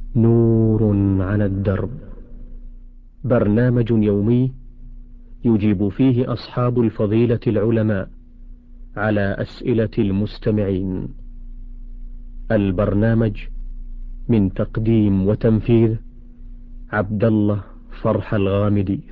نور على الدرب، برنامج يومي يجيب فيه أصحاب الفضيلة العلماء على أسئلة المستمعين. البرنامج من تقديم وتنفيذ عبد الله فرح الغامدي.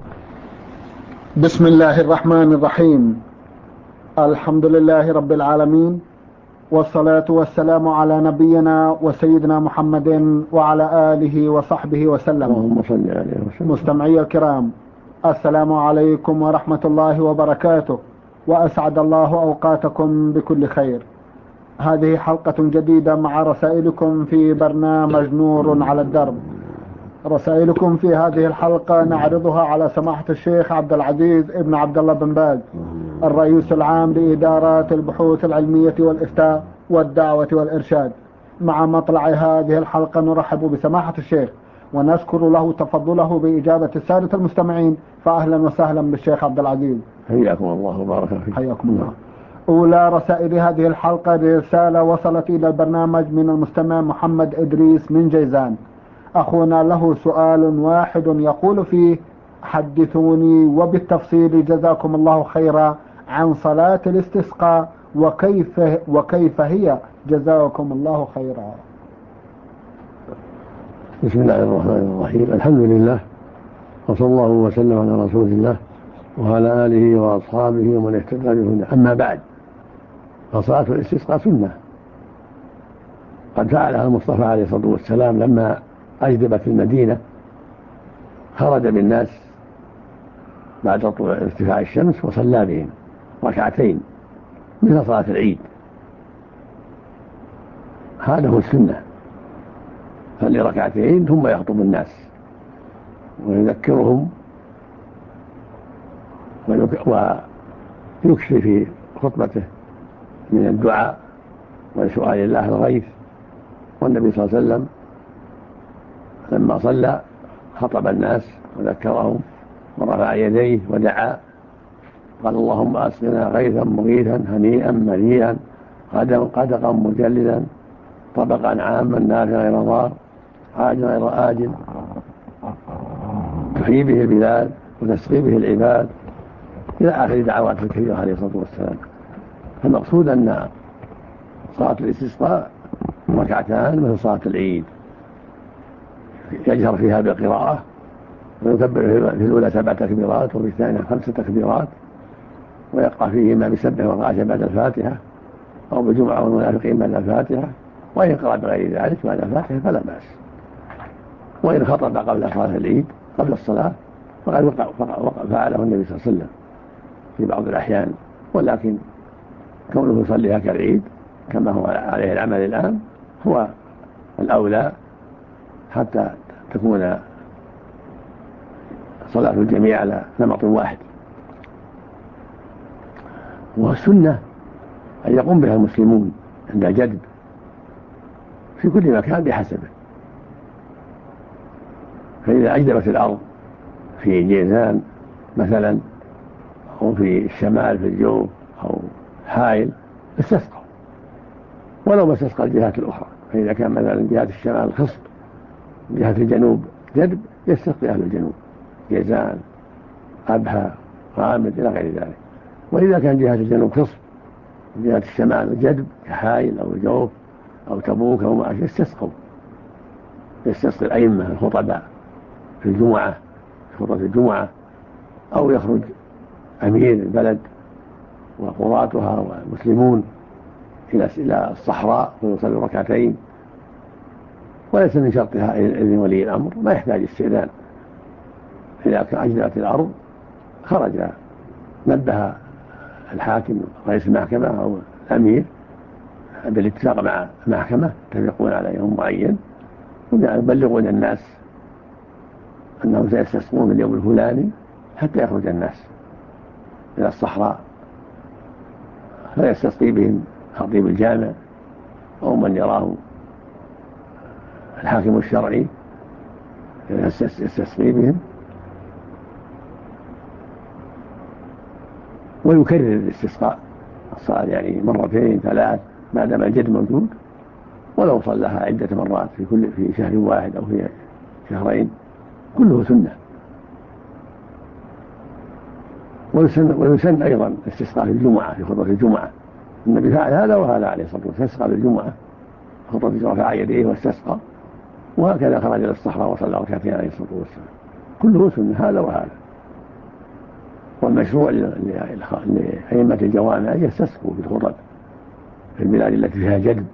بسم الله الرحمن الرحيم. الحمد لله رب العالمين، والصلاة والسلام على نبينا وسيدنا محمد وعلى آله وصحبه وسلم. اللهم صل عليه وسلم. مستمعي الكرام، السلام عليكم ورحمة الله وبركاته، وأسعد الله أوقاتكم بكل خير. هذه حلقة جديدة مع رسائلكم في برنامج نور على الدرب. رسائلكم في هذه الحلقة نعرضها على سماحة الشيخ عبد العزيز ابن عبد الله بن باز، الرئيس العام لإدارات البحوث العلمية والإفتاء والدعوة والإرشاد. مع مطلع هذه الحلقة نرحب بسماحة الشيخ ونشكر له تفضله بإجابة السادة المستمعين، فأهلا وسهلا بالشيخ عبد العزيز. حياكم الله وبارك فيك. حياكم الله. أولى رسائل هذه الحلقة رسالة وصلت إلى البرنامج من المستمع محمد إدريس من جيزان. أخونا له سؤال واحد يقول فيه: حدثوني وبالتفصيل جزاكم الله خيرا عن صلاة الاستسقاء وكيف هي جزاكم الله خيرا. بسم الله الرحمن الرحيم. الحمد لله، وصلى الله وسلم على رسول الله وعلى آله وأصحابه ومن اهتدى بهداه. أما بعد، فصلاة الاستسقاء سنة قد فعلها المصطفى عليه الصلاة والسلام لما أجدبت المدينة، خرج بالناس بعد ارتفاع الشمس وصلى بهم ركعتين مثل صلاة العيد. هذا هو السنة، صلي ركعتين ثم يخطب الناس ويذكرهم ويكثر في خطبته من الدعاء وسؤال الله الغيث. والنبي صلى الله عليه وسلم لما صلى خطب الناس وذكرهم ورفع يديه ودعا، قال: اللهم أسقنا غيثا مغيثا هنيئا مريئا قدقا مجللا طبقا عاما نافعا غير ضار عاجلا غير آجل تحيي به البلاد وتسقي به العباد، إلى آخر دعوات الكريمة عليه الصلاة والسلام. فالمقصود أن صلاة الاستسقاء ركعتان مثل صلاة العيد، يجهر فيها بالقراءة ويكبر في الأولى 7 تكبيرات وفي الثانية 5 تكبيرات، ويقرأ فيهما بسبح وغاشا بعد الفاتحة أو بجمعة والمنافقين بعد الفاتحة، وإن قرأ بغير ذلك بعد الفاتحة فلا بأس. وإن خطب قبل صلاة العيد قبل الصلاة فقد فعله النبي صلى الله عليه وسلم في بعض الأحيان، ولكن كونه يصليها كالعيد كما هو عليه العمل الآن هو الأولى، حتى تكون صلاة الجميع على نمط واحد. والسنة أن يقوم بها المسلمون عند جدب في كل مكان بحسبه. فإذا أجدبت الأرض في جيزان مثلا أو في الشمال في الجوف أو حائل استسقوا، ولو ما استسقى الجهات الأخرى. فإذا كان مثلا جهة الشمال خصب جهة الجنوب جدب يستسقي أهل الجنوب، جيزان أبها غامد إلى غير ذلك. وإذا كان جهة الجنوب خصب جهة الشمال جدب كحائل أو جوف أو تبوك أو ما يستسقي الأئمة الخطباء في الجمعة خطبة الجمعة، أو يخرج أمير البلد وقراتها والمسلمون إلى الصحراء ويصلي ركعتين. وليس من شرطها إذن ولي الأمر، ما يحتاج استئذان. إذا كان أجدبت الأرض خرج نبه الحاكم رئيس المحكمة أو الأمير بالاتفاق مع المحكمة، يتفقون على يوم معين ويبلغون الناس أنهم سيستسقون اليوم الفلاني حتى يخرج الناس إلى الصحراء، فيستسقي بهم خطيب الجامع أو من يراه الحاكم الشرعي يستسقي بهم، ويكرر الاستسقاء الصلاة يعني 2 3 ما دام الجد موجود، ولو صلىها عدة مرات في شهر واحد أو في شهرين كله سنة. ويسن أيضا استسقاء في الجمعة في خطبة الجمعة. النبي فعل هذا وهذا عليه الصلاة والسلام، استسقى بالجمعة خطبة الجمعة، رفع يديه واستسقى، وهكذا خرج إلى الصحراء وصلى ركعتين عليه الصلاة والسلام. كله سنة هذا وهذا. والمشروع لأئمة الجوامع أن يستسقوا بالخطب في البلاد التي فيها جدب،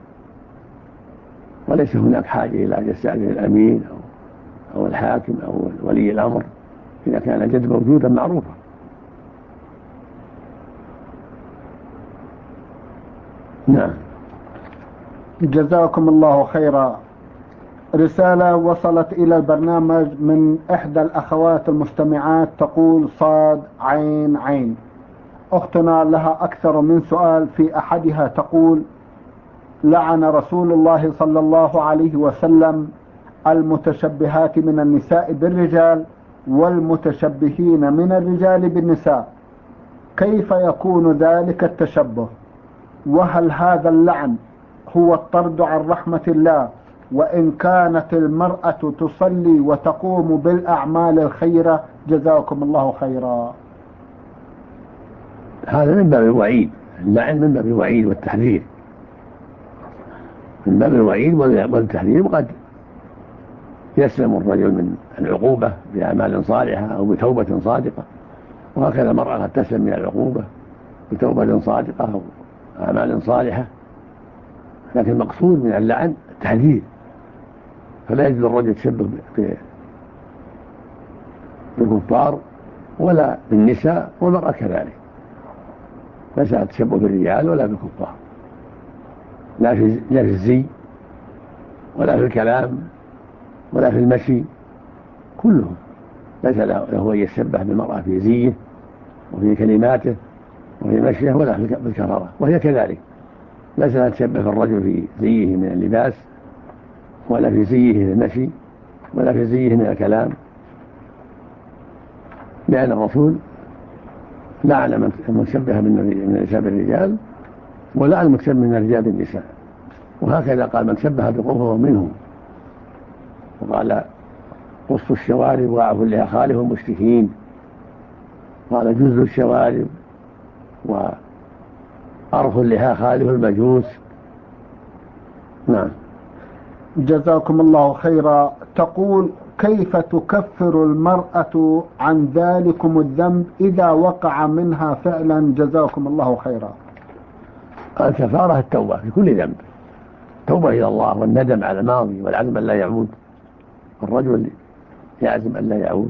وليس هناك حاجة إلى أن يستأذن الأمين أو الحاكم أو ولي الأمر إذا كان الجدب موجودا معروفا. نعم. جزاكم الله خيرا. رسالة وصلت إلى البرنامج من إحدى الأخوات المستمعات تقول: صاد عين عين. أختنا لها أكثر من سؤال. في أحدها تقول: لعن رسول الله صلى الله عليه وسلم المتشبهات من النساء بالرجال والمتشبهين من الرجال بالنساء، كيف يكون ذلك التشبه؟ وهل هذا اللعن هو الطرد عن رحمة الله وإن كانت المرأة تصلي وتقوم بالأعمال الخيرة؟ جزاكم الله خيرا. هذا من باب الوعيد، اللعن من باب الوعيد والتحذير، من باب الوعيد والتحذير. وقد يسلم الرجل من العقوبة بأعمال صالحة أو بتوبة صادقة، وهكذا المرأة قد تسلم من العقوبة بتوبة صادقة أو أعمال صالحة. لكن المقصود من اللعن التحذير، فلا يجوز الرجل يتشبه بالكفار ولا بالنساء، والمرأة كذلك ليس التشبه بالرجال ولا بالكفار، لا في الزي ولا في الكلام ولا في المشي، كلهم ليس له أن يتشبه بالمرأة في زيه وفي كلماته وفي مشيه ولا في الكفارة، وهي كذلك ليس لها تشبه بالرجل في زيه من اللباس ولا في زيه في المشي ولا في زيه من الكلام، لأن الرسول لعن من شبه من النساء بالرجال ولعن من شبه من الرجال بالنساء، وهكذا قال: من شبه بقوم فهو منهم. وقال: قصوا الشوارب وأعفوا اللحى خالف المشركين. قال: جزوا الشوارب وأرفوا اللحى خالف المجوس. نعم. جزاكم الله خيرا. تقول: كيف تكفر المرأة عن ذلكم الذنب إذا وقع منها فعلا؟ جزاكم الله خيرا. الكفارة التوبة في كل ذنب، توبة إلى الله والندم على الماضي والعزم أن لا يعود. الرجل يعزم أن لا يعود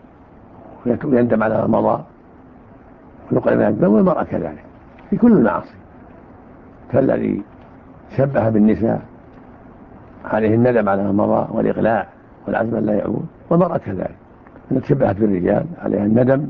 ويندم على ما مضى ويقل من الذنب، والمرأة كذلك في كل المعاصي. فالذي شبه بالنساء عليه الندم على ما مضى والإقلاع والعزم أن لا يعود، والمرأة كذلك إن تشبهت بالرجال عليها الندم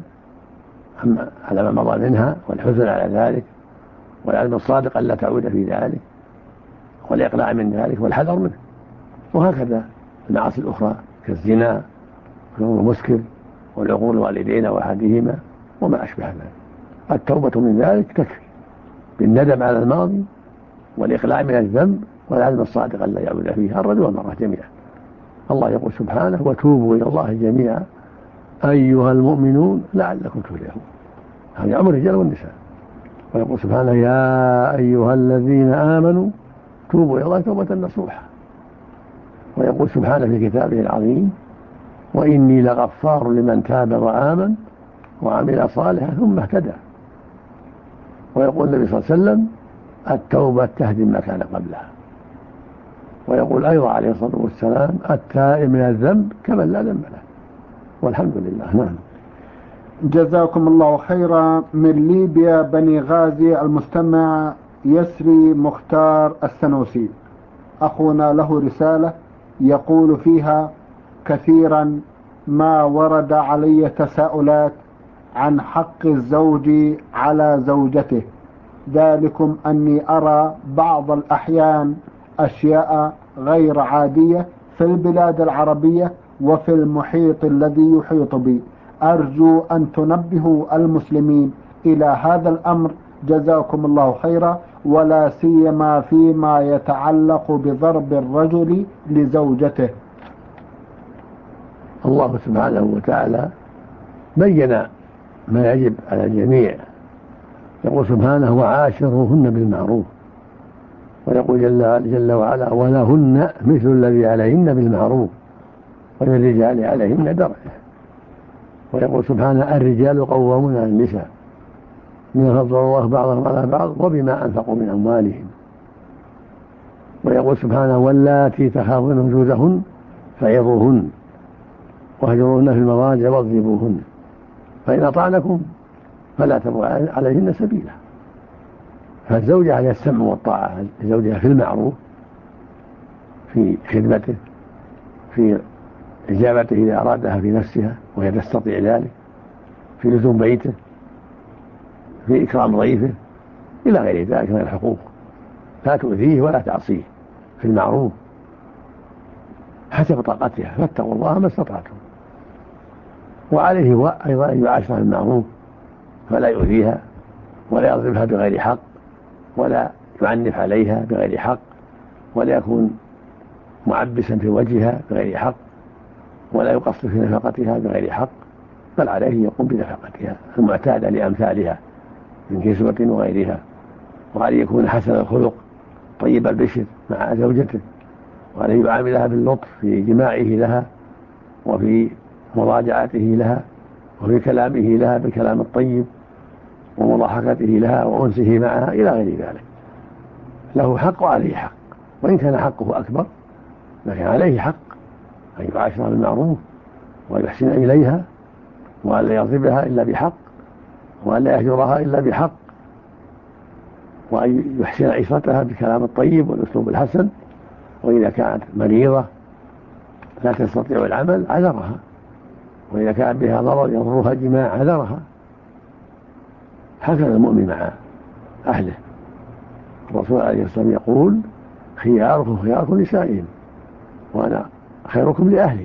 على ما مضى منها والحزن على ذلك والعزم الصادق أن لا تعود في ذلك والإقلاع من ذلك والحذر منه. وهكذا المعاصي الأخرى كالزنا والمسكر والعقوق الوالدين وأحدهما وما أشبه ذلك. التوبة من ذلك تكفي بالندم على الماضي والإقلاع من الذنب والعزم الصادق أن لا يعود فيها الرجل والمرأة جميعا. الله يقول سبحانه: وتوبوا إلى الله جميعا أيها المؤمنون لعلكم تفلحون. هذا أمر الرجال والنساء. ويقول سبحانه: يا أيها الذين آمنوا توبوا إلى الله توبة نصوحا. ويقول سبحانه في كتابه العظيم: وإني لغفار لمن تاب وآمن وعمل صالحا ثم اهتدى. ويقول النبي صلى الله عليه وسلم: التوبة تهدم ما كان قبلها. ويقول أيضا عليه الصلاة والسلام: التائب من الذنب كمن لا ذنب له. والحمد لله. نعم. جزاكم الله خيرا. من ليبيا بني غازي المستمع يسري مختار السنوسي، أخونا له رسالة يقول فيها: كثيرا ما ورد علي تساؤلات عن حق الزوج على زوجته، ذلكم أني أرى بعض الأحيان أشياء غير عادية في البلاد العربية وفي المحيط الذي يحيط بي. أرجو أن تنبهوا المسلمين إلى هذا الأمر جزاكم الله خيرا، ولا سيما فيما يتعلق بضرب الرجل لزوجته. الله سبحانه وتعالى بين ما يجب على الجميع، يقول سبحانه وعاشروهن بالمعروف، ويقول جل وعلا ولهن مثل الذي عليهن بالمعروف وللرجال عليهن درجة، ويقول سبحانه الرجال قوامون على النساء بما فضل الله بعضهم على بعض وبما أنفقوا من أموالهم، ويقول سبحانه واللاتي تخافون نشوزهن فعظوهن واهجروهن في المضاجع واضربوهن فإن أطعنكم فلا تبغوا عليهن سبيلا. فالزوجة عليها السمع والطاعة لزوجها في المعروف، في خدمته، في إجابته إذا أرادها في نفسها وهي تستطيع ذلك، في لزوم بيته، في إكرام ضيفه، إلى غير ذلك من الحقوق، لا تؤذيه ولا تعصيه في المعروف حسب طاقتها، فاتقوا الله ما استطعتم. وعليه هو أيضا أن يعاشرها بالمعروف، فلا يؤذيها ولا يضربها بغير حق ولا يعنف عليها بغير حق ولا يكون معبسا في وجهها بغير حق ولا يقصر في نفقتها بغير حق، بل عليه يقوم بنفقتها المعتادة لأمثالها من كسوة وغيرها، وعليه يكون حسن الخلق طيب البشر مع زوجته، وعليه يعاملها باللطف في جماعه لها وفي مراجعته لها وفي كلامه لها بالكلام الطيب ومضاحكته لها وأنسه معها إلى غير ذلك. له حق وعليه حق، وإن كان حقه أكبر لكن عليه حق أن يعاشرها بالمعروف ويحسن إليها وأن لا يضربها إلا بحق وأن لا يهجرها إلا بحق، وأن يحسن عشرتها بالكلام الطيب والأسلوب الحسن، وإذا كانت مريضة لا تستطيع العمل عذرها، وإذا كان بها ضرر يضرها الجماع عذرها. هكذا المؤمن مع أهله. الرسول عليه الصلاة والسلام يقول خياركم خياركم لنسائهم وأنا خيركم لأهلي.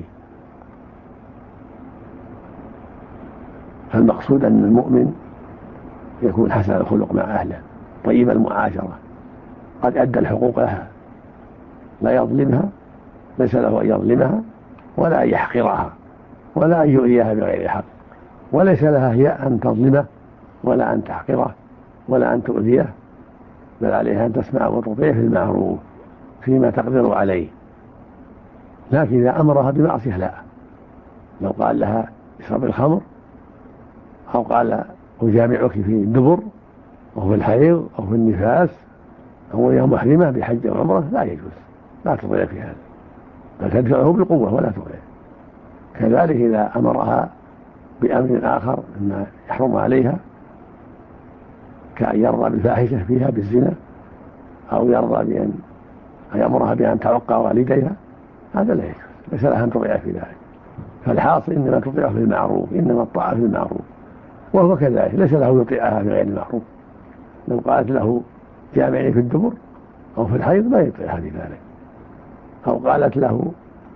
فالمقصود أن المؤمن يكون حسن الخلق مع أهله طيب المعاشرة، قد أدى الحقوق لها، لا يظلمها، ليس له أن يظلمها ولا أن يحقرها ولا أن يؤذيها بغير حق، وليس لها هي أن تظلمه ولا أن تحقره ولا أن تؤذيه، بل عليها أن تسمع وتطيع في المعروف فيما تقدر عليه. لكن إذا أمرها بمعصية لا، لو قال لها اشرب الخمر أو قال أجامعك في الدبر أو في الحيض أو في النفاس أو هي محرمة بحج أو عمرة لا يجوز، لا تطيع في هذا، بل تدفعه بالقوة ولا تطيع. كذلك إذا أمرها بأمر آخر مما يحرم عليها كأن يرضى بالفاحشة فيها بالزنا أو يرضى بأن يأمرها بأن تعق والديها، هذا لا يجوز، ليس لها أن تطيع في ذلك. فالحاصل إنما تطيع في المعروف، إنما الطاعة في المعروف، وهو كذلك ليس له يطيعها في غير المعروف. لو قالت له جامعني في الدبر أو في الحيض لا يطيعها في ذلك، أو قالت له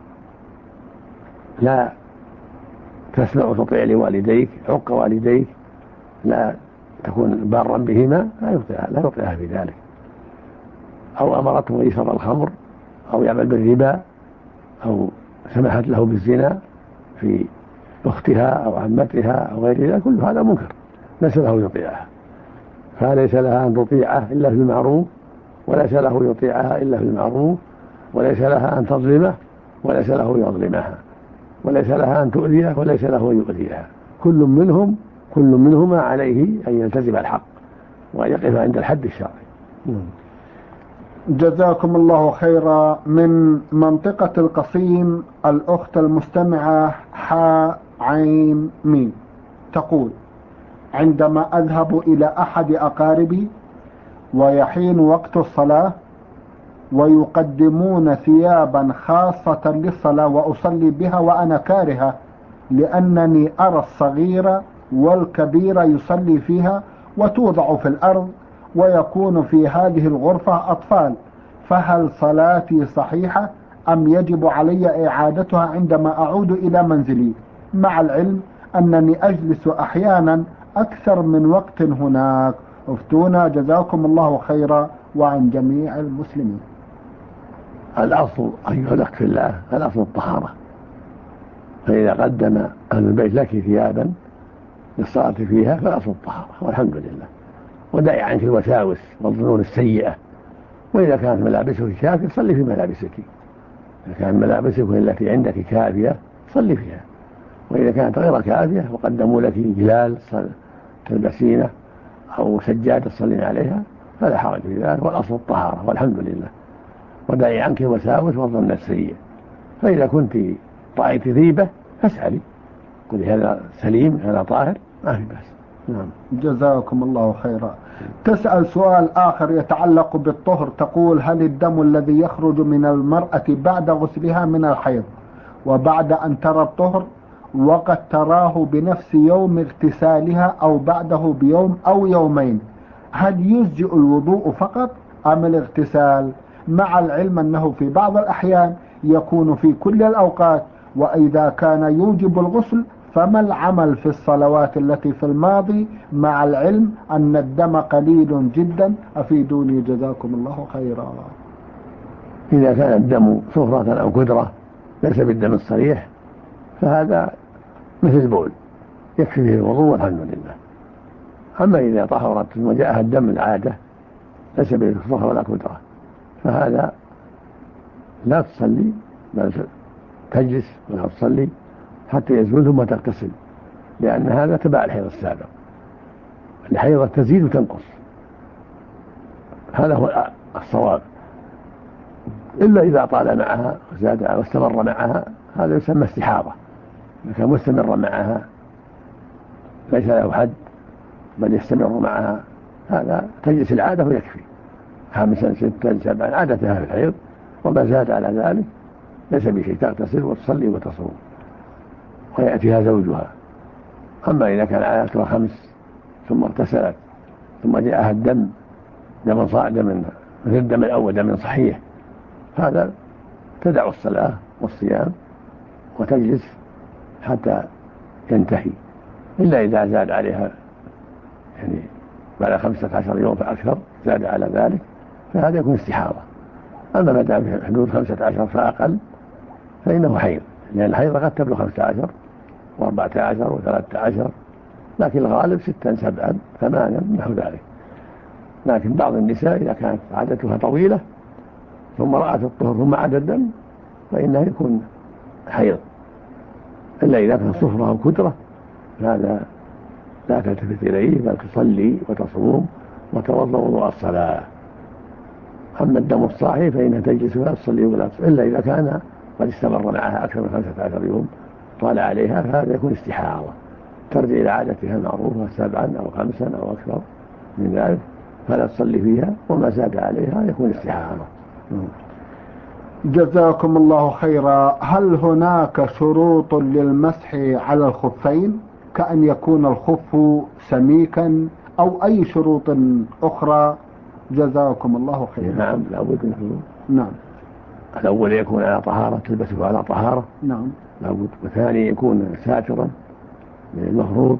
لا تسمع وتطيع لوالديك عق والديك لا تكون بارا بهما لا يطيعها في ذلك، أو أمرته أن يشرب الخمر أو يعمل بالربا أو سمحت له بالزنا في أختها أو عمتها أو غير ذلك، كل هذا منكر ليس له يطيعها، فليس لها أن تطيعه إلا في المعروف، وليس له يطيعها إلا في المعروف، وليس لها أن تظلمه وليس له يظلمها، وليس لها أن تؤذيه وليس له يؤذيها. كل منهما عليه أن يلتزم الحق وأن يقف عند الحد الشرعي. جزاكم الله خيرا. من منطقة القصيم الأخت المستمعة عين ميم تقول: عندما أذهب إلى أحد أقاربي ويحين وقت الصلاة ويقدمون ثيابا خاصة للصلاة وأصلي بها وأنا كارهة، لأنني أرى الصغير والكبير يصلي فيها وتوضع في الأرض ويكون في هذه الغرفة أطفال، فهل صلاتي صحيحة أم يجب علي إعادتها عندما أعود إلى منزلي، مع العلم أنني أجلس أحيانا أكثر من وقت هناك، افتونا جزاكم الله خيرا وعن جميع المسلمين. الأصل أيها الأخ في الله، الأصل الطهارة، فإذا قدم أهل البيت لك ثيابا للصلاة فيها فالأصل الطهارة والحمد لله، ودعي عنك الوساوس والظنون السيئة. وإذا كانت ملابسك كافية صلي في ملابسك، إذا كانت ملابسك التي عندك كافية صلي فيها، وإذا كانت غير كافية وقدموا لك جلال تلبسينه أو سجادة تصلين عليها فلا حرج في ذلك، والأصل الطهارة والحمد لله، ودعي عنك الوساوس والظن السيء. فإذا كنت رأيت ذيبة فاسألي، قولي هذا سليم هذا طاهر ما في بأس. نعم. جزاكم الله خيرا. تسأل سؤال آخر يتعلق بالطهر، تقول: هل الدم الذي يخرج من المرأة بعد غسلها من الحيض وبعد أن ترى الطهر وقد تراه بنفس يوم اغتسالها أو بعده بيوم أو يومين، هل يجزئ الوضوء فقط أم الاغتسال؟ مع العلم أنه في بعض الأحيان يكون في كل الأوقات، وإذا كان يوجب الغسل فما العمل في الصلوات التي في الماضي، مع العلم أن الدم قليل جدا؟ أفيدوني جزاكم الله خيرا. إذا كان الدم صفرة أو كدرة ليس بالدم الصريح فهذا مثل البول يكفي فيه الوضوء والحمد لله. أما إذا طهرت ثم جاءها الدم العادة ليس بالصفرة ولا كدرة فهذا لا تصلي بل تجلس ولا تصلي حتى يزول ثم تغتسل، لأن هذا تبع الحيض السابق. الحيضة تزيد وتنقص، هذا هو الصواب، إلا إذا طال معها وزاد واستمر معها هذا يسمى استحاضة. إذا كان مستمر معها ليس له حد بل يستمر معها هذا تجلس العادة ويكفي 5 6 7 عادتها في الحيض، وما زاد على ذلك ليس بشيء، تغتسل وتصلي وتصوم ويأتيها زوجها. أما إذا كان عادتها 5 ثم اغتسلت ثم جاءها الدم دم مثل الدم الأول دم صحيح، هذا تدع الصلاة والصيام وتجلس حتى ينتهي، إلا إذا زاد عليها يعني بعد 15 يوم فأكثر زاد على ذلك فهذا يكون استحاضة. أما ما دام في حدود 15 فأقل فإنه حيض، لأن الحيض قد تبلغ 15 و14 و13، لكن الغالب 6 7 8 نحو ذلك. لكن بعض النساء إذا كانت عادتها طويلة ثم رأت الطهر ثم عاد الدم فإنه يكون حيض، إلا إذا كان صفرة أو كدرة هذا لا تلتفت إليه بل تصلي وتصوم وتوضأ وضوء الصلاة. أما الدم الصاحي فإنها تجلس ولا تصلي ولا تصوم، إلا إذا كان قد استمر معها أكثر من 15 يوم طال عليها فهذا يكون استحاضة، ترجع إلى عادتها المعروفة 7 أو 5 أو أكثر من ذلك فلا تصلي فيها، وما زاد عليها يكون استحاضة. جزاكم الله خيرا. هل هناك شروط للمسح على الخفين كأن يكون الخف سميكا أو أي شروط أخرى؟ جزاكم الله خيرا. نعم لابد من شروط. نعم. الأول يكون على طهارة، تلبسه على طهارة. نعم. لابد. والثاني يكون ساترا من المفروض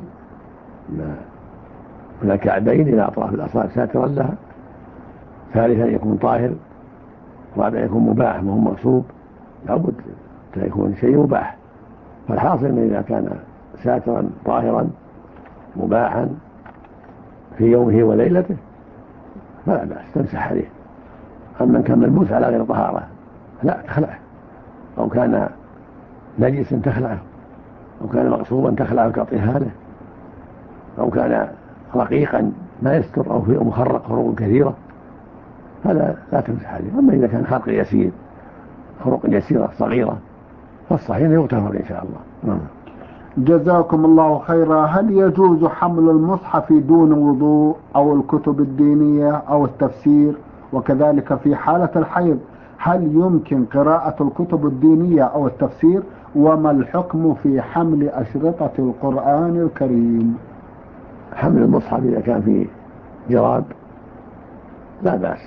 من الكعبين إلى أطراف الأصابع ساترا لها. ثالثا يكون طاهر. رابعا يكون مباح وهو مغصوب، لابد يكون شيء مباح. فالحاصل من إذا كان ساترا طاهرا مباحا في يومه وليلته فلا بأس تمسح عليه. أما كان ملبوس على غير طهارة لا تخلعه، أو كان نجسا تخلعه، أو كان مغصوبا تخلعه تعطيها له، أو كان رقيقا ما يستر أو فيه مخرق خروق كثيرة هذا لا تمسح عليه. أما إذا كان خرق يسير خروق يسيرة صغيرة فالصحيح يغتفر إن شاء الله. جزاكم الله خيرا. هل يجوز حمل المصحف دون وضوء أو الكتب الدينية أو التفسير؟ وكذلك في حالة الحيض هل يمكن قراءة الكتب الدينية أو التفسير؟ وما الحكم في حمل أشرطة القرآن الكريم؟ حمل المصحف إذا كان في جراب لا بأس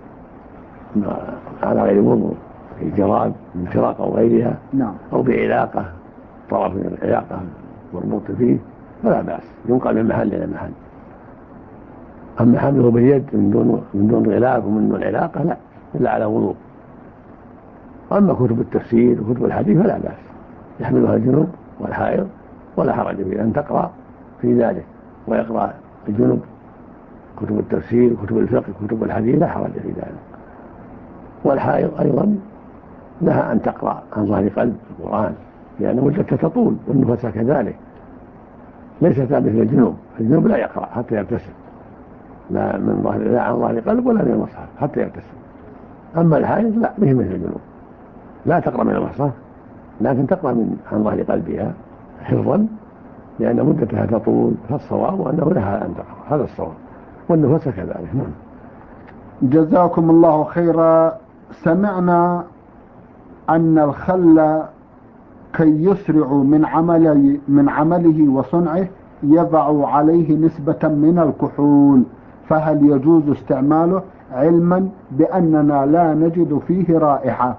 على غير وضوء، في جراب من فراق أو غيرها. نعم. أو بعلاقة طرف من العلاقة مربوط فيه فلا بأس، ينقل من محل إلى محل. أما حمله باليد من دون غلاف ومن دون علاقة لا، إلا على وضوء. أما كتب التفسير وكتب الحديث فلا بأس، يحملها الجنوب والحائض ولا حرج في أن تقرأ في ذلك، ويقرأ الجنوب كتب التفسير وكتب الفقه وكتب الحديث لا حرج في ذلك. والحائض أيضا لها أن تقرأ عن ظهر قلب القرآن، لأن مدته تطول، والنفس كذلك ليست مثل الجنوب. الجنوب لا يقرأ حتى يغتسل، لا عن ظهر قلب ولا من المصحف حتى يغتسل. أما الحائض لا، به مثل الجنوب، لا تقرأ من المصحف لكن تقرأ عن ظهر قلبها حفظا، لأن مدتها تطول. فالصواب أنه لها أن تقرأ، هذا الصواب، والنفس كذلك. جزاكم الله خيرا. سمعنا أن الخل كي يسرع من عمله وصنعه يضع عليه نسبة من الكحول، فهل يجوز استعماله علما بأننا لا نجد فيه رائحة؟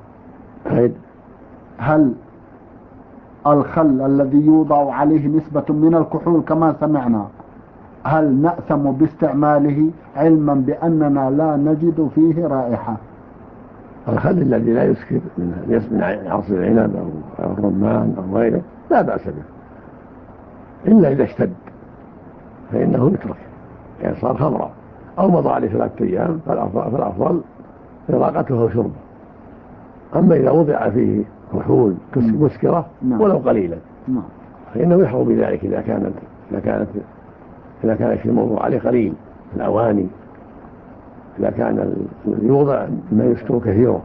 هل الخل الذي يوضع عليه نسبة من الكحول كما سمعنا، هل نأثم باستعماله علما بأننا لا نجد فيه رائحة؟ الخل الذي لا يسكر من عصير العنب أو الرمان أو غيره لا بأس به، إلا إذا اشتد فإنه يترك، يعني صار خمرا أو مضى عليه 3 أيام فالأفضل إراقته وشربه. أما إذا وضع فيه كحول مسكرة ولو قليلا فإنه يحرم بذلك إذا كان الموضوع عليه قليل في الأواني. إذا كان يوضع ما يسكر كثيرا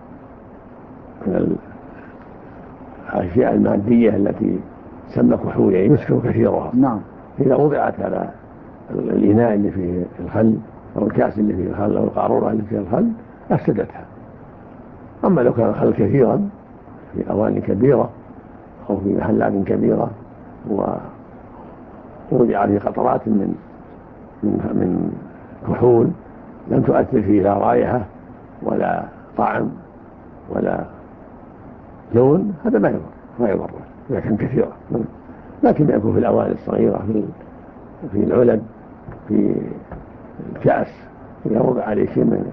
من الأشياء المادية التي تسمى كحول، يعني يسكر كثيرها، إذا وضعت على الإناء اللي فيه الخل أو الكأس اللي فيه الخل أو القارورة اللي فيه الخل أفسدتها. أما لو كان الخل كثيرا في أواني كبيرة أو في محلات كبيرة ووضع فيه قطرات من كحول لم تؤثر فيه لا رائحة ولا طعم ولا لون، هذا ما يضر إذا كان كثيرا. لكن يكون في الأواني الصغيرة، في العلب، في الكأس، إذا وضع عليه شيء من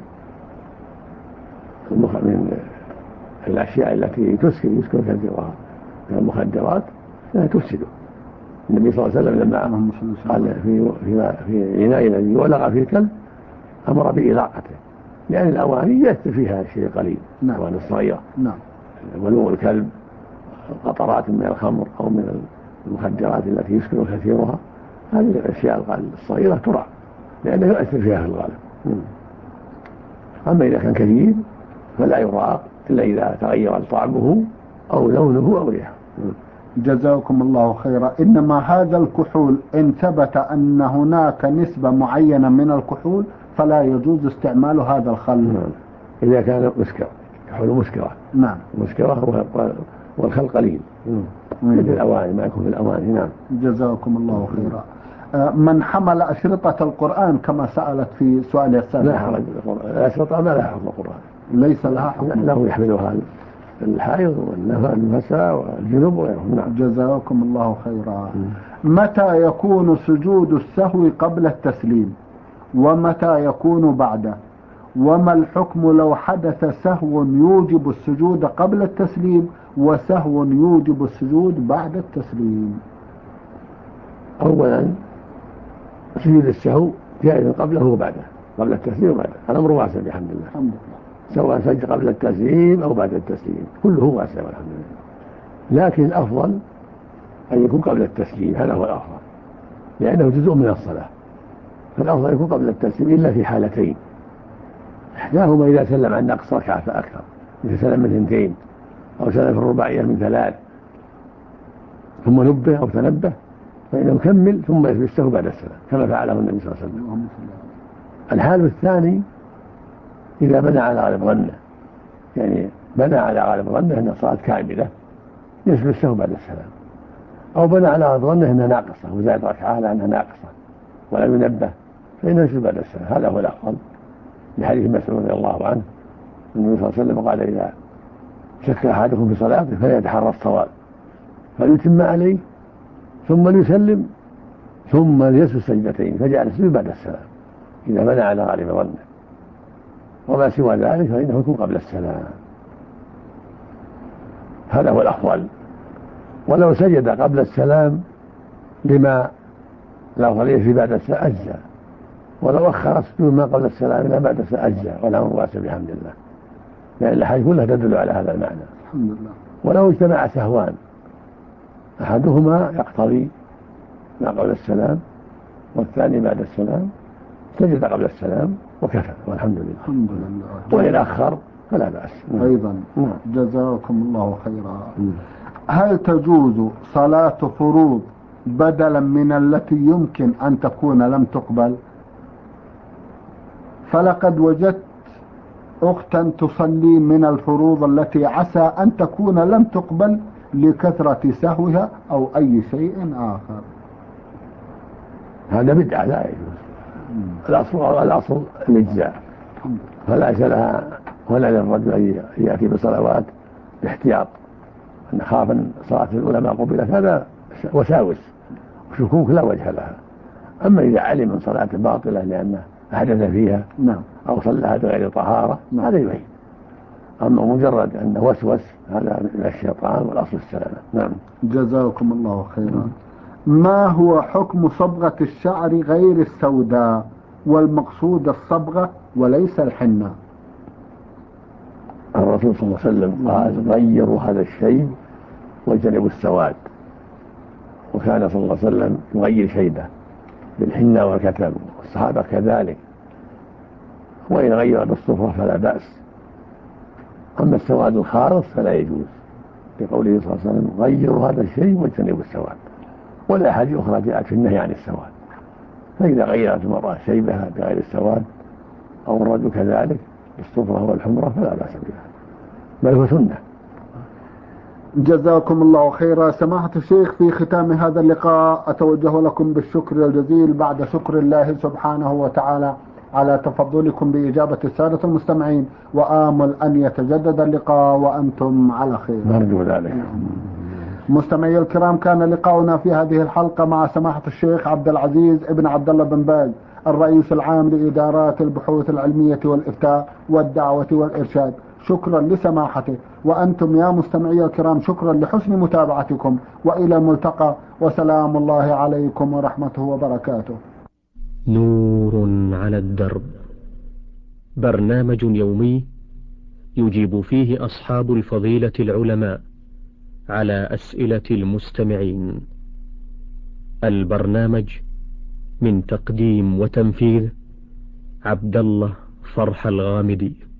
الأشياء التي يسكر كثيرها من المخدرات لا تفسده. النبي صلى الله عليه وسلم لما قال في إناء الذي ولغ فيه الكلب أمر بإراقته، لأن الأواني يأثر فيها شيء قليل، الأواني الصغيرة ولوغ الكلب، قطرات من الخمر أو من المخدرات التي يسكر كثيرها، هذه الأشياء الصغيرة ترى لأنه يؤثر فيها في الغالب. أما إذا كان كثير فلا يراق إلا إذا تغير طعمه أو لونه أو ريحه. جزاكم الله خيرا. إنما هذا الكحول إن ثبت أن هناك نسبة معينة من الكحول فلا يجوز استعمال هذا الخل. إذا كان مسكر، كحول مسكرة. مسكرة والخل قليل مثل الأواني، ما يكون في الأواني. جزاكم الله خيرا. من حمل أشرطة القرآن كما سألت في سؤال السابق، لا حرج، الأشرطة ما لها حكم القرآن، ليس لها حكم، له يحملها الحائض والنفساء والجنوب وغيرهم. جزاكم الله خيرا. متى يكون سجود السهو قبل التسليم ومتى يكون بعده؟ وما الحكم لو حدث سهو يوجب السجود قبل التسليم وسهو يوجب السجود بعد التسليم؟ أولا سجود السهو جائز قبله وبعده، قبل التسليم وبعده، الأمر واسع بحمد الله، سواء سجد قبل التسليم أو بعد التسليم كله واسع والحمد لله. لكن الأفضل أن يكون قبل التسليم، هذا هو الأفضل، لأنه جزء من الصلاة، فالأفضل يكون قبل التسليم إلا في حالتين: إحداهما إذا سلم عن نقص ركعة فأكثر، إذا سلم من 2 أو سلم في الرباعية من 3 ثم نبه أو تنبه فإنه يكمل ثم يسجد السهو بعد السلام كما فعله النبي صلى الله عليه وسلم. الحال الثاني إذا بنى على غالب ظنه، يعني بنى على غالب ظنه أن الصلاة كاملة يسجد السهو بعد السلام، أو بنى على غالب ظنه أنها ناقصة وزاد ركعة لأنها ناقصة ولم ينبه فإنه يسجد بعد السلام، هذا هو الأفضل، لحديث مسعود رضي الله عنه النبي صلى الله عليه وسلم قال: إذا شك أحدكم في صلاته فليتحرى الصواب فليتم عليه ثم ليسلم ثم ليسجد سجدتين فجعل السجود بعد السلام، إذا بنى على غالب ظنه، وما سوى ذلك فإنه يكون قبل السلام، هذا هو الأفضل. ولو سجد قبل السلام لما لا فريق في بعد السلام أجزى، ولو أخر السجود ما قبل السلام إلى بعد السلام أجزى، والأمر واسع بحمد الله، لأن الأحاديث كلها تدل على هذا المعنى. الحمد لله. ولو اجتمع سهوان أحدهما يقتضي ما قبل السلام والثاني بعد السلام، سجد قبل السلام وكفى والحمد لله. الحمد لله. وإن أخر فلا بأس. أيضا جزاكم الله خيرا. هل تجوز صلاة فروض بدلا من التي يمكن أن تكون لم تقبل؟ فلقد وجدت أختا تصلي من الفروض التي عسى أن تكون لم تقبل لكثرة سهوها أو أي شيء آخر. هذا بدعة لا يجوز. الأصل الإجزاء، فليس لها ولا للرجل أن يأتي بصلوات باحتياط، أن خاف أن صلاة الأولى ما قبلت، هذا وساوس وشكوك لا وجه لها. أما إذا علم من صلاة باطلة لأنه أحدث فيها أو صلىها بغير طهارة هذا يعيد. أما مجرد أنه وسوس هذا من الشيطان، والأصل السلامة. نعم. جزاكم الله خيرا. ما هو حكم صبغة الشعر غير السوداء والمقصود الصبغة وليس الحنة؟ الرسول صلى الله عليه وسلم قال غيروا هذا الشيء واجتنبوا السواد، وكان صلى الله عليه وسلم يغير شيبه بالحنة والكتم، والصحابة كذلك، وإن غير بالصفرة فلا بأس. أما السواد الخالص فلا يجوز، لقوله صلى الله عليه وسلم غيروا هذا الشيء واجتنبوا السواد. والأحاديث أخرى جاءت في النهي عن السواد، فإذا غيرت المرأة شيبها بغير السواد أو الرجل كذلك بالصفرة والحمرة فلا بأس بها، بل هو سنة. جزاكم الله خيرا. سماحة الشيخ، في ختام هذا اللقاء أتوجه لكم بالشكر الجزيل بعد شكر الله سبحانه وتعالى على تفضلكم بإجابة السادة المستمعين، وآمل أن يتجدد اللقاء وأنتم على خير. نرجو ذلك. مستمعي الكرام، كان لقاؤنا في هذه الحلقة مع سماحة الشيخ عبد العزيز ابن عبد الله بن باز، الرئيس العام لإدارات البحوث العلمية والإفتاء والدعوة والإرشاد. شكرا لسماحته، وأنتم يا مستمعي الكرام شكرا لحسن متابعتكم، وإلى الملتقى، وسلام الله عليكم ورحمته وبركاته. نور على الدرب، برنامج يومي يجيب فيه أصحاب الفضيلة العلماء على أسئلة المستمعين. البرنامج من تقديم وتنفيذ عبد الله فرح الغامدي.